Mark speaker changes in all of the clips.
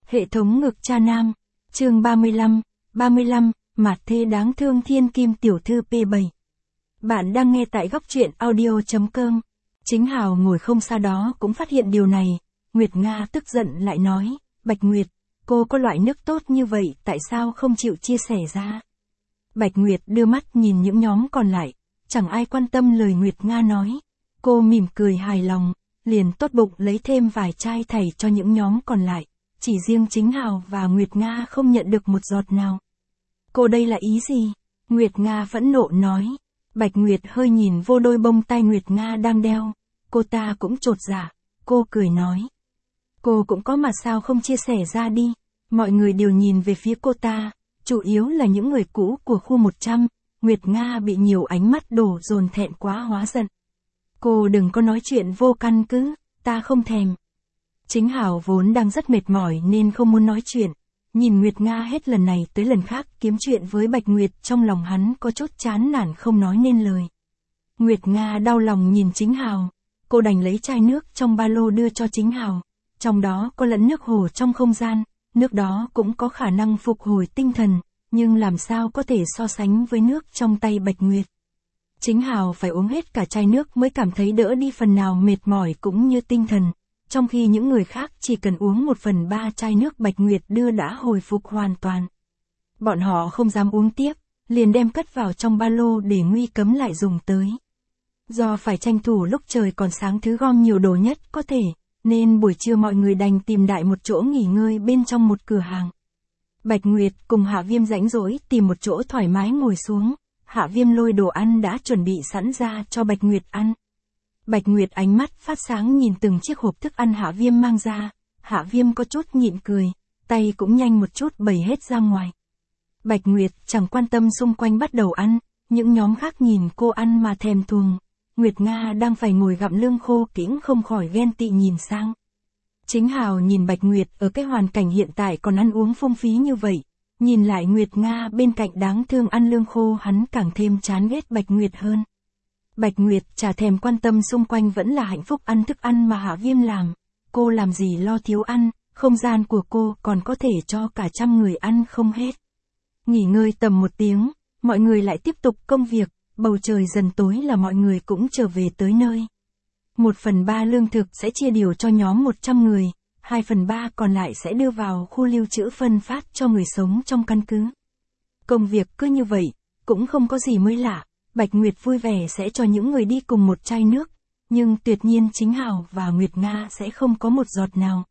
Speaker 1: Hệ thống ngực cha nam, chương 35, Mạt Thê đáng thương thiên kim tiểu thư P7. Bạn đang nghe tại góc truyện audio.com. Chính Hào ngồi không xa đó cũng phát hiện điều này, Nguyệt Nga tức giận lại nói, Bạch Nguyệt, cô có loại nước tốt như vậy tại sao không chịu chia sẻ ra? Bạch Nguyệt đưa mắt nhìn những nhóm còn lại, chẳng ai quan tâm lời Nguyệt Nga nói. Cô mỉm cười hài lòng, liền tốt bụng lấy thêm vài chai thảy cho những nhóm còn lại. Chỉ riêng Chính Hào và Nguyệt Nga không nhận được một giọt nào. Cô đây là ý gì? Nguyệt Nga phẫn nộ nói. Bạch Nguyệt hơi nhìn vô đôi bông tai Nguyệt Nga đang đeo. Cô ta cũng chột dạ. Cô cười nói. Cô cũng có mà sao không chia sẻ ra đi. Mọi người đều nhìn về phía cô ta. Chủ yếu là những người cũ của khu 100. Nguyệt Nga bị nhiều ánh mắt đổ dồn thẹn quá hóa giận. Cô đừng có nói chuyện vô căn cứ. Ta không thèm. Chính Hào vốn đang rất mệt mỏi nên không muốn nói chuyện. Nhìn Nguyệt Nga hết lần này tới lần khác kiếm chuyện với Bạch Nguyệt, trong lòng hắn có chút chán nản không nói nên lời. Nguyệt Nga đau lòng nhìn Chính Hào. Cô đành lấy chai nước trong ba lô đưa cho Chính Hào. Trong đó có lẫn nước hồ trong không gian. Nước đó cũng có khả năng phục hồi tinh thần. Nhưng làm sao có thể so sánh với nước trong tay Bạch Nguyệt. Chính Hào phải uống hết cả chai nước mới cảm thấy đỡ đi phần nào mệt mỏi cũng như tinh thần. Trong khi những người khác chỉ cần uống 1/3 chai nước Bạch Nguyệt đưa đã hồi phục hoàn toàn. Bọn họ không dám uống tiếp, liền đem cất vào trong ba lô để nguy cấm lại dùng tới. Do phải tranh thủ lúc trời còn sáng thứ gom nhiều đồ nhất có thể, nên buổi trưa mọi người đành tìm đại một chỗ nghỉ ngơi bên trong một cửa hàng. Bạch Nguyệt cùng Hạ Viêm rãnh rỗi tìm một chỗ thoải mái ngồi xuống. Hạ Viêm lôi đồ ăn đã chuẩn bị sẵn ra cho Bạch Nguyệt ăn. Bạch Nguyệt ánh mắt phát sáng nhìn từng chiếc hộp thức ăn Hạ Viêm mang ra. Hạ Viêm có chút nhịn cười, tay cũng nhanh một chút bày hết ra ngoài. Bạch Nguyệt chẳng quan tâm xung quanh bắt đầu ăn, những nhóm khác nhìn cô ăn mà thèm thuồng. Nguyệt Nga đang phải ngồi gặm lương khô cũng không khỏi ghen tị nhìn sang. Chính Hào nhìn Bạch Nguyệt ở cái hoàn cảnh hiện tại còn ăn uống phung phí như vậy. Nhìn lại Nguyệt Nga bên cạnh đáng thương ăn lương khô, hắn càng thêm chán ghét Bạch Nguyệt hơn. Bạch Nguyệt chả thèm quan tâm xung quanh vẫn là hạnh phúc ăn thức ăn mà Hạ Viêm làm. Cô làm gì lo thiếu ăn, không gian của cô còn có thể cho cả 100 người ăn không hết. Nghỉ ngơi tầm 1 tiếng, mọi người lại tiếp tục công việc, bầu trời dần tối là mọi người cũng trở về tới nơi. 1/3 lương thực sẽ chia đều cho nhóm 100 người, 2/3 còn lại sẽ đưa vào khu lưu trữ phân phát cho người sống trong căn cứ. Công việc cứ như vậy, cũng không có gì mới lạ. Bạch Nguyệt vui vẻ sẽ cho những người đi cùng một chai nước, nhưng tuyệt nhiên Chính Hào và Nguyệt Nga sẽ không có một giọt nào.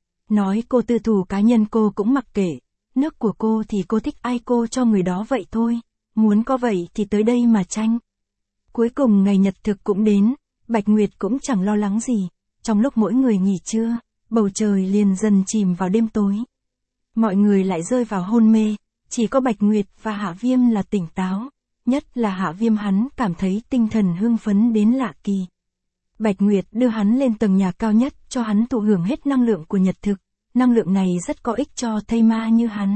Speaker 1: Nói cô tư thù cá nhân cô cũng mặc kệ, nước của cô thì cô thích ai cô cho người đó vậy thôi, muốn có vậy thì tới đây mà tranh. Cuối cùng ngày nhật thực cũng đến, Bạch Nguyệt cũng chẳng lo lắng gì, trong lúc mỗi người nghỉ trưa, bầu trời liền dần chìm vào đêm tối. Mọi người lại rơi vào hôn mê, chỉ có Bạch Nguyệt và Hạ Viêm là tỉnh táo. Nhất là Hạ Viêm, hắn cảm thấy tinh thần hưng phấn đến lạ kỳ. Bạch Nguyệt đưa hắn lên tầng nhà cao nhất cho hắn thụ hưởng hết năng lượng của nhật thực. Năng lượng này rất có ích cho thây ma như hắn.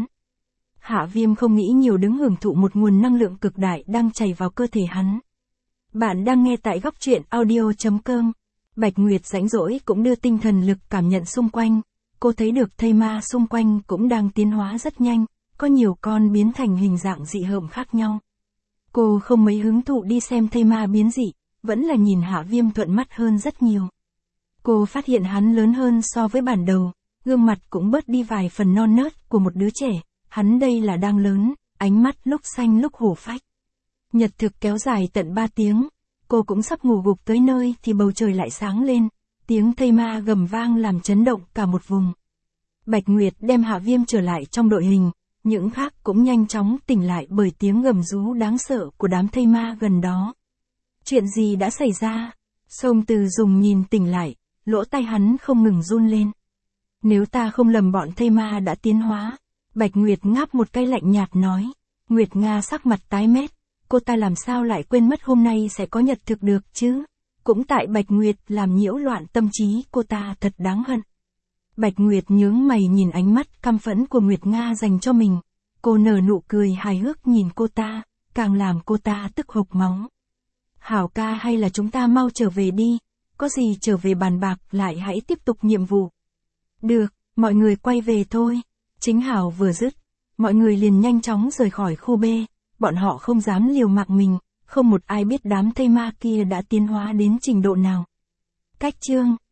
Speaker 1: Hạ Viêm không nghĩ nhiều đứng hưởng thụ một nguồn năng lượng cực đại đang chảy vào cơ thể hắn. Bạn đang nghe tại góc truyện audio.com. Bạch Nguyệt rãnh rỗi cũng đưa tinh thần lực cảm nhận xung quanh. Cô thấy được thây ma xung quanh cũng đang tiến hóa rất nhanh, có nhiều con biến thành hình dạng dị hợm khác nhau. Cô không mấy hứng thụ đi xem thây ma biến dị, vẫn là nhìn Hạ Viêm thuận mắt hơn rất nhiều. Cô phát hiện hắn lớn hơn so với bản đầu, gương mặt cũng bớt đi vài phần non nớt của một đứa trẻ, hắn đây là đang lớn, ánh mắt lúc xanh lúc hổ phách. Nhật thực kéo dài tận 3 tiếng, cô cũng sắp ngủ gục tới nơi thì bầu trời lại sáng lên, tiếng thây ma gầm vang làm chấn động cả một vùng. Bạch Nguyệt đem Hạ Viêm trở lại trong đội hình. Những khác cũng nhanh chóng tỉnh lại bởi tiếng gầm rú đáng sợ của đám thây ma gần đó. Chuyện gì đã xảy ra? Sông Từ dùng nhìn tỉnh lại, lỗ tai hắn không ngừng run lên. Nếu ta không lầm bọn thây ma đã tiến hóa. Bạch Nguyệt ngáp một cái lạnh nhạt nói. Nguyệt Nga sắc mặt tái mét. Cô ta làm sao lại quên mất hôm nay sẽ có nhật thực được chứ? Cũng tại Bạch Nguyệt làm nhiễu loạn tâm trí cô ta, thật đáng hận. Bạch Nguyệt nhướng mày nhìn ánh mắt căm phẫn của Nguyệt Nga dành cho mình. Cô nở nụ cười hài hước nhìn cô ta, càng làm cô ta tức hộc máu. Hảo ca, hay là chúng ta mau trở về đi, có gì trở về bàn bạc lại, hãy tiếp tục nhiệm vụ. Được, Mọi người quay về thôi. Chính Hào vừa dứt, mọi người liền nhanh chóng rời khỏi khu B, bọn họ không dám liều mạng mình, không một ai biết đám thây ma kia đã tiến hóa đến trình độ nào. Cách chương